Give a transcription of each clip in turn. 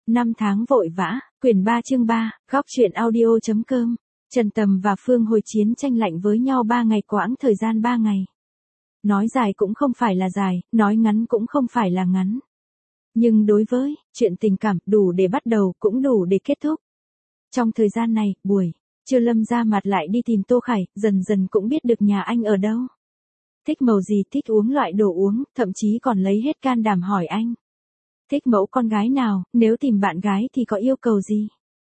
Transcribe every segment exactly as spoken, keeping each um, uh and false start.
Năm tháng vội vã, quyển ba chương ba, góc truyện audio.com. Trần Tầm và Phương Hồi chiến tranh lạnh với nhau ba ngày, quãng thời gian ba ngày. Nói dài cũng không phải là dài, nói ngắn cũng không phải là ngắn. Nhưng đối với chuyện tình cảm, đủ để bắt đầu cũng đủ để kết thúc. Trong thời gian này, buổi trưa Lâm ra mặt lại đi tìm Tô Khải, dần dần cũng biết được nhà anh ở đâu. Thích màu gì, thích uống loại đồ uống, thậm chí còn lấy hết can đảm hỏi anh. Thích mẫu con gái nào, nếu tìm bạn gái thì có yêu cầu gì?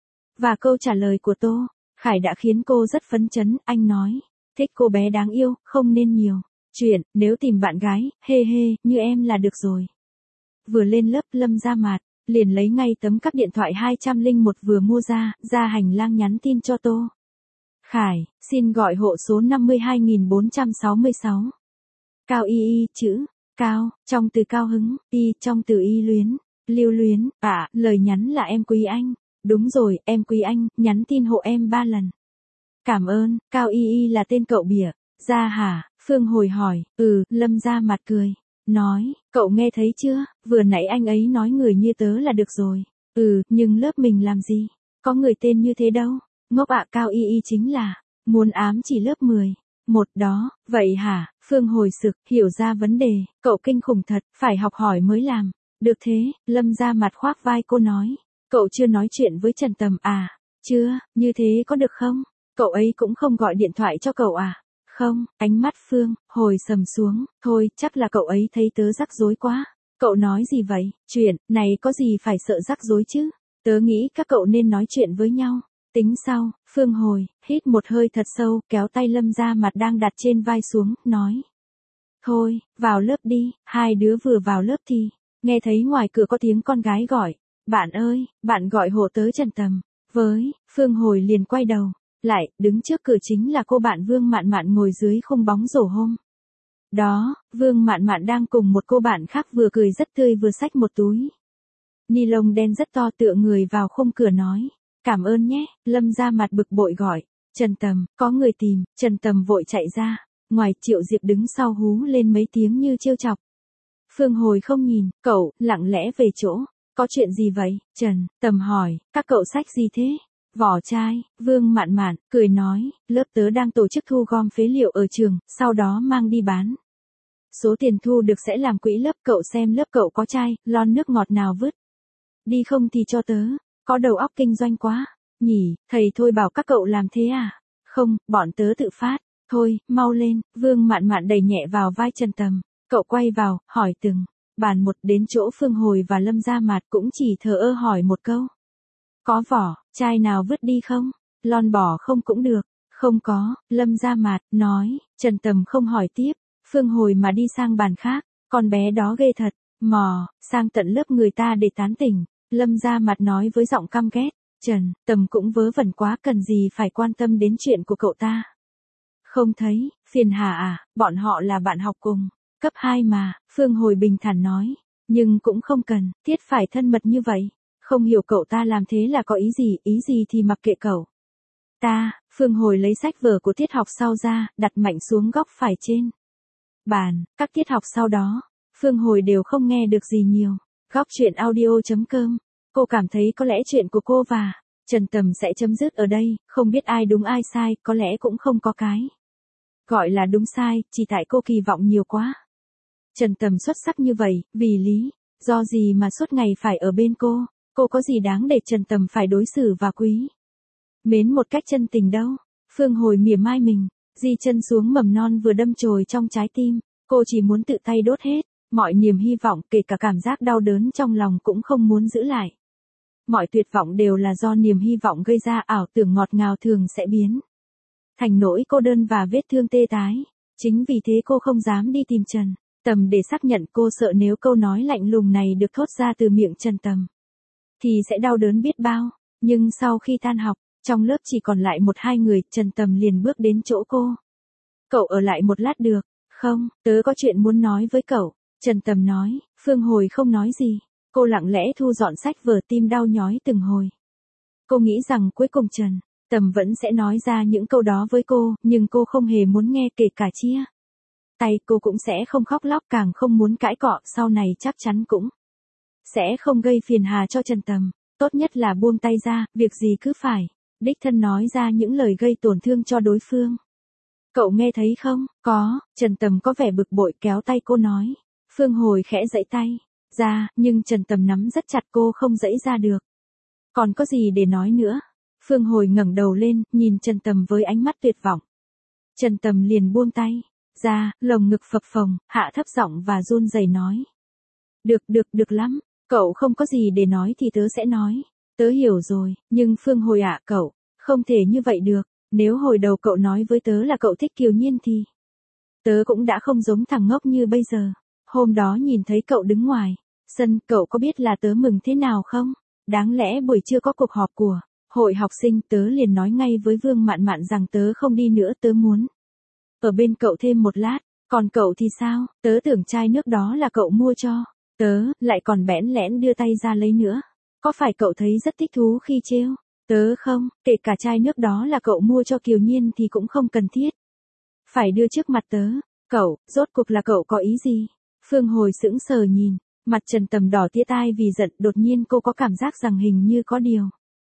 Và câu trả lời của Tô Khải đã khiến cô rất phấn chấn. Anh nói, thích cô bé đáng yêu, không nên nhiều chuyện, nếu tìm bạn gái, hê hê, như em là được rồi. Vừa lên lớp, Lâm ra mặt liền lấy ngay tấm các điện thoại hai không một vừa mua ra, ra hành lang nhắn tin cho Tô Khải, xin gọi hộ số năm hai bốn sáu sáu. Cao y y, chữ Cao, trong từ cao hứng, y, trong từ y luyến, lưu luyến, à, lời nhắn là em quý anh. Đúng rồi, em quý anh, nhắn tin hộ em ba lần. Cảm ơn. Cao y y là tên cậu bịa ra hả? Phương Hồi hỏi. Ừ, Lâm ra mặt cười, nói, cậu nghe thấy chưa, vừa nãy anh ấy nói người như tớ là được rồi. Ừ, nhưng lớp mình làm gì có người tên như thế đâu. Ngốc ạ. Cao y y chính là muốn ám chỉ lớp mười một đó. Vậy hả? Phương Hồi sực, hiểu ra vấn đề. Cậu kinh khủng thật, phải học hỏi mới làm được thế. Lâm ra mặt khoác vai cô nói, cậu chưa nói chuyện với Trần Tầm à? Chưa. Như thế có được không? Cậu ấy cũng không gọi điện thoại cho cậu à? Không. Ánh mắt Phương Hồi sầm xuống. Thôi, chắc là cậu ấy thấy tớ rắc rối quá. Cậu nói gì vậy? Chuyện này có gì phải sợ rắc rối chứ? Tớ nghĩ các cậu nên nói chuyện với nhau, tính sau. Phương Hồi hít một hơi thật sâu, kéo tay Lâm ra mặt đang đặt trên vai xuống, nói, thôi, vào lớp đi. Hai đứa vừa vào lớp thì nghe thấy ngoài cửa có tiếng con gái gọi, bạn ơi, bạn gọi hộ tớ Trần Tầm với. Phương Hồi liền quay đầu lại, đứng trước cửa chính là cô bạn Vương Mạn Mạn ngồi dưới khung bóng rổ hôm đó. Vương Mạn Mạn đang cùng một cô bạn khác vừa cười rất tươi vừa xách một túi ni lông đen rất to, tựa người vào khung cửa nói, cảm ơn nhé. Lâm ra mặt bực bội gọi, Trần Tầm, có người tìm. Trần Tầm vội chạy ra ngoài, Triệu Diệp đứng sau hú lên mấy tiếng như trêu chọc. Phương Hồi không nhìn cậu, lặng lẽ về chỗ. Có chuyện gì vậy? Trần Tầm hỏi, các cậu xách gì thế? Vỏ chai. Vương Mạn Mạn cười nói, lớp tớ đang tổ chức thu gom phế liệu ở trường, sau đó mang đi bán. Số tiền thu được sẽ làm quỹ lớp, cậu xem lớp cậu có chai, lon nước ngọt nào vứt đi không thì cho tớ. Có đầu óc kinh doanh quá nhỉ, thầy thôi bảo các cậu làm thế à? Không, bọn tớ tự phát. Thôi, mau lên. Vương Mạn Mạn đẩy nhẹ vào vai Trần Tầm. Cậu quay vào, hỏi từng bàn một, đến chỗ Phương Hồi và Lâm ra mặt cũng chỉ thờ ơ hỏi một câu. Có vỏ chai nào vứt đi không? Lon bỏ không cũng được. Không có. Lâm ra mặt nói. Trần Tầm không hỏi tiếp. Phương Hồi mà đi sang bàn khác. Con bé đó ghê thật. Mò sang tận lớp người ta để tán tỉnh. Lâm ra mặt nói với giọng căm ghét. Trần Tầm cũng vớ vẩn quá, cần gì phải quan tâm đến chuyện của cậu ta. Không thấy phiền hà à? Bọn họ là bạn học cùng cấp hai mà. Phương Hồi bình thản nói. Nhưng cũng không cần thiết phải thân mật như vậy. Không hiểu cậu ta làm thế là có ý gì, ý gì thì mặc kệ cậu ta. Phương Hồi lấy sách vở của tiết học sau ra, đặt mạnh xuống góc phải trên bàn. Các tiết học sau đó, Phương Hồi đều không nghe được gì nhiều. Góc truyện audio.com. Cô cảm thấy có lẽ chuyện của cô và Trần Tầm sẽ chấm dứt ở đây, không biết ai đúng ai sai, có lẽ cũng không có cái gọi là đúng sai, chỉ tại cô kỳ vọng nhiều quá. Trần Tầm xuất sắc như vậy, vì lý do gì mà suốt ngày phải ở bên cô? Cô có gì đáng để Trần Tầm phải đối xử và quý mến một cách chân tình đâu? Phương Hồi mỉa mai mình, di chân xuống mầm non vừa đâm chồi trong trái tim. Cô chỉ muốn tự tay đốt hết mọi niềm hy vọng, kể cả cảm giác đau đớn trong lòng cũng không muốn giữ lại. Mọi tuyệt vọng đều là do niềm hy vọng gây ra, ảo tưởng ngọt ngào thường sẽ biến thành nỗi cô đơn và vết thương tê tái. Chính vì thế cô không dám đi tìm Trần Tầm để xác nhận, cô sợ nếu câu nói lạnh lùng này được thốt ra từ miệng Trần Tầm thì sẽ đau đớn biết bao. Nhưng sau khi tan học, trong lớp chỉ còn lại một hai người, Trần Tầm liền bước đến chỗ cô. Cậu ở lại một lát được không? Tớ có chuyện muốn nói với cậu. Trần Tầm nói. Phương Hồi không nói gì. Cô lặng lẽ thu dọn sách vở, tim đau nhói từng hồi. Cô nghĩ rằng cuối cùng Trần Tầm vẫn sẽ nói ra những câu đó với cô, nhưng cô không hề muốn nghe, kể cả chia tay cô cũng sẽ không khóc lóc, càng không muốn cãi cọ, sau này chắc chắn cũng sẽ không gây phiền hà cho Trần Tầm. tốt nhất là buông tay ra, việc gì cứ phải đích thân nói ra những lời gây tổn thương cho đối phương. Cậu nghe thấy không? Có, Trần Tầm có vẻ bực bội kéo tay cô nói. Phương Hồi khẽ giãy tay ra, nhưng Trần Tầm nắm rất chặt cô không giãy ra được. Còn có gì để nói nữa? Phương Hồi ngẩng đầu lên, nhìn Trần Tầm với ánh mắt tuyệt vọng. Trần Tầm liền buông tay ra, lồng ngực phập phồng, hạ thấp giọng và run rẩy nói. Được, được, được lắm, cậu không có gì để nói thì tớ sẽ nói. Tớ hiểu rồi, nhưng Phương Hồi ạ, cậu, không thể như vậy được. Nếu hồi đầu cậu nói với tớ là cậu thích Kiều Nhiên thì tớ cũng đã không giống thằng ngốc như bây giờ. Hôm đó nhìn thấy cậu đứng ngoài sân, cậu có biết là tớ mừng thế nào không? Đáng lẽ buổi trưa có cuộc họp của hội học sinh, tớ liền nói ngay với Vương Mạn Mạn rằng tớ không đi nữa, tớ muốn ở bên cậu thêm một lát. Còn cậu thì sao? Tớ tưởng chai nước đó là cậu mua cho tớ, lại còn bẽn lẽn đưa tay ra lấy nữa. Có phải cậu thấy rất thích thú khi trêu tớ không? Kể cả chai nước đó là cậu mua cho Kiều Nhiên thì cũng không cần thiết phải đưa trước mặt tớ. Cậu, rốt cuộc là cậu có ý gì? Phương Hồi sững sờ nhìn mặt Trần Tầm đỏ tía tai vì giận, đột nhiên cô có cảm giác rằng hình như có điều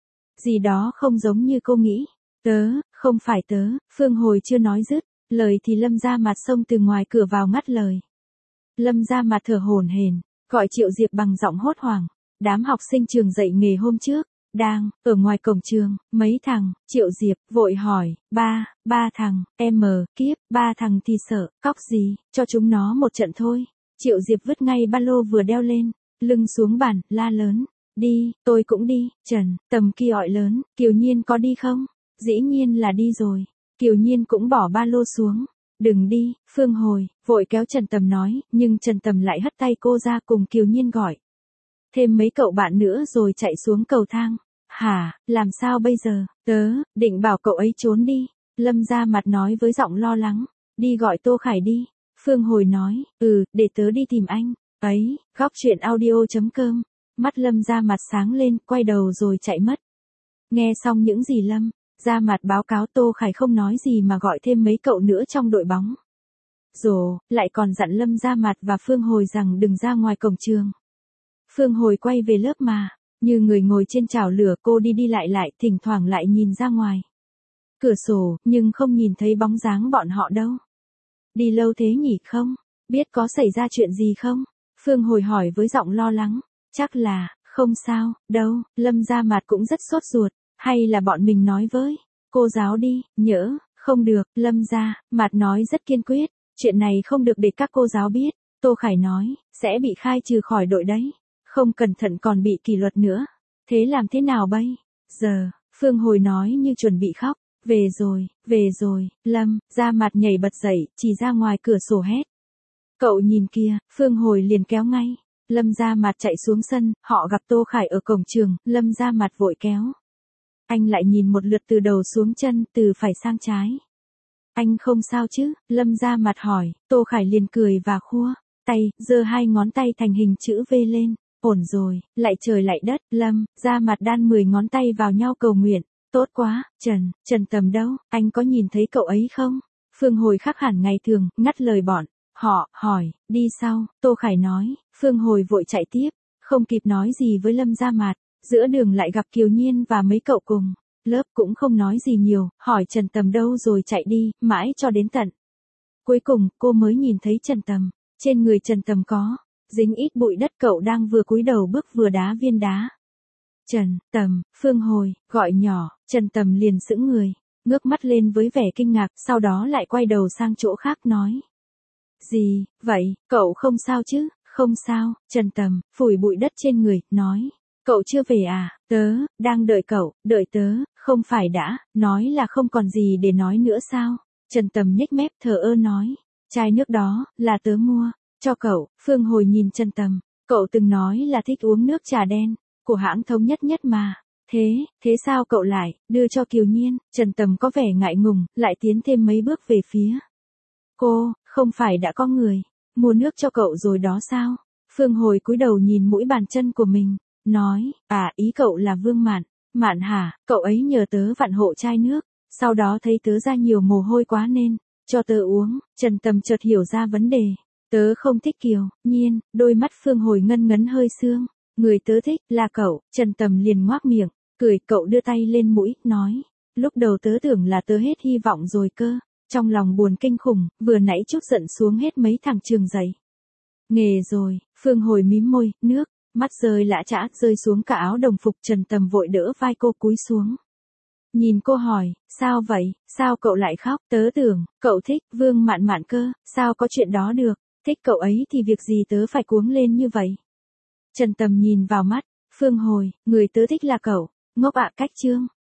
gì đó không giống như cô nghĩ. Tớ, không phải tớ. Phương Hồi chưa nói dứt lời thì Lâm Gia Mạt xông từ ngoài cửa vào ngắt lời. Lâm Gia Mạt thở hổn hển, gọi Triệu Diệp bằng giọng hốt hoảng. Đám học sinh trường dạy nghề hôm trước đang ở ngoài cổng trường. Mấy thằng? Triệu Diệp vội hỏi. Ba, ba thằng. Em mờ, kiếp, ba thằng thì sợ, cóc gì, cho chúng nó một trận thôi. Triệu Diệp vứt ngay ba lô vừa đeo lên lưng xuống bàn, la lớn. Đi, tôi cũng đi. Trần Tầm kia gọi lớn. Kiều Nhiên có đi không? Dĩ nhiên là đi rồi. Kiều Nhiên cũng bỏ ba lô xuống. Đừng đi. Phương Hồi vội kéo Trần Tầm nói, nhưng Trần Tầm lại hất tay cô ra cùng Kiều Nhiên gọi thêm mấy cậu bạn nữa rồi chạy xuống cầu thang. Hả, làm sao bây giờ? Tớ định bảo cậu ấy trốn đi. Lâm Gia Mặt nói với giọng lo lắng. Đi gọi Tô Khải đi. Phương Hồi nói. Ừ, để tớ đi tìm anh ấy. Góc truyện audio chấm com. Mắt Lâm Gia Mặt sáng lên, quay đầu rồi chạy mất. Nghe xong những gì Lâm Gia Mặt báo cáo, Tô Khải không nói gì mà gọi thêm mấy cậu nữa trong đội bóng rổ, lại còn dặn Lâm Gia Mặt và Phương Hồi rằng đừng ra ngoài cổng trường. Phương Hồi quay về lớp mà, như người ngồi trên chảo lửa, cô đi đi lại lại, thỉnh thoảng lại nhìn ra ngoài cửa sổ, nhưng không nhìn thấy bóng dáng bọn họ đâu. Đi lâu thế nhỉ, không biết có xảy ra chuyện gì không? Phương Hồi hỏi với giọng lo lắng. Chắc là không sao đâu. Lâm Gia Mạt cũng rất sốt ruột. Hay là bọn mình nói với cô giáo đi? Nhỡ không được. Lâm Gia Mạt nói rất kiên quyết. Chuyện này không được để các cô giáo biết. Tô Khải nói sẽ bị khai trừ khỏi đội đấy. Không cẩn thận còn bị kỷ luật nữa. Thế làm thế nào bây giờ? Phương Hồi nói như chuẩn bị khóc. Về rồi, về rồi. Lâm Gia Mạt nhảy bật dậy, chỉ ra ngoài cửa sổ hét. Cậu nhìn kìa. Phương Hồi liền kéo ngay Lâm Gia Mạt chạy xuống sân. Họ gặp Tô Khải ở cổng trường. Lâm Gia Mạt vội kéo anh lại nhìn một lượt từ đầu xuống chân, từ phải sang trái. Anh không sao chứ? Lâm Gia Mạt hỏi. Tô Khải liền cười và khua tay, giơ hai ngón tay thành hình chữ V lên. Ổn rồi, lại trời lại đất. Lâm Gia Mạt đan mười ngón tay vào nhau cầu nguyện. Tốt quá. Trần, Trần Tầm đâu? Anh có nhìn thấy cậu ấy không? Phương Hồi khác hẳn ngày thường, ngắt lời bọn họ, hỏi. Đi sau. Tô Khải nói. Phương Hồi vội chạy tiếp, không kịp nói gì với Lâm Gia Mạt. Giữa đường lại gặp Kiều Nhiên và mấy cậu cùng lớp, cũng không nói gì nhiều, hỏi Trần Tầm đâu rồi chạy đi, mãi cho đến tận cuối cùng, cô mới nhìn thấy Trần Tầm. Trên người Trần Tầm có dính ít bụi đất, cậu đang vừa cúi đầu bước vừa đá viên đá. Trần Tầm, Phương Hồi gọi nhỏ. Trần Tầm liền sững người, ngước mắt lên với vẻ kinh ngạc, sau đó lại quay đầu sang chỗ khác nói. Gì vậy, cậu không sao chứ? Không sao. Trần Tầm phủi bụi đất trên người, nói. Cậu chưa về à? Tớ đang đợi cậu. Đợi tớ? Không phải đã nói là không còn gì để nói nữa sao? Trần Tầm nhếch mép thờ ơ nói. Chai nước đó là tớ mua cho cậu. Phương Hồi nhìn Trần Tầm. Cậu từng nói là thích uống nước trà đen của hãng Thống Nhất Nhất mà. Thế, thế sao cậu lại đưa cho Kiều Nhiên? Trần Tầm có vẻ ngại ngùng, lại tiến thêm mấy bước về phía cô. Không phải đã có người mua nước cho cậu rồi đó sao? Phương Hồi cúi đầu nhìn mũi bàn chân của mình, nói. À, ý cậu là Vương Mạn. Mạn hả? Cậu ấy nhờ tớ vặn hộ chai nước, sau đó thấy tớ ra nhiều mồ hôi quá nên cho tớ uống. Trần Tầm chợt hiểu ra vấn đề. Tớ không thích Kiều Nhiên. Đôi mắt Phương Hồi ngân ngấn hơi sương Người tớ thích là cậu, Trần Tầm liền ngoác miệng, cười, cậu đưa tay lên mũi, nói. Lúc đầu tớ tưởng là tớ hết hy vọng rồi cơ. Trong lòng buồn kinh khủng, vừa nãy chút giận xuống hết mấy thằng trường dậy. Nghề rồi, Phương Hồi mím môi, nước, mắt rơi lã chã, rơi xuống cả áo đồng phục. Trần Tầm vội đỡ vai cô cúi xuống. Nhìn cô hỏi, sao vậy, sao cậu lại khóc, tớ tưởng, cậu thích Vương Mạn Mạn cơ, sao có chuyện đó được, thích cậu ấy thì việc gì tớ phải cuống lên như vậy. Trần Tầm nhìn vào mắt, Phương Hồi, người tớ thích là cậu, ngốc ạ cách chương.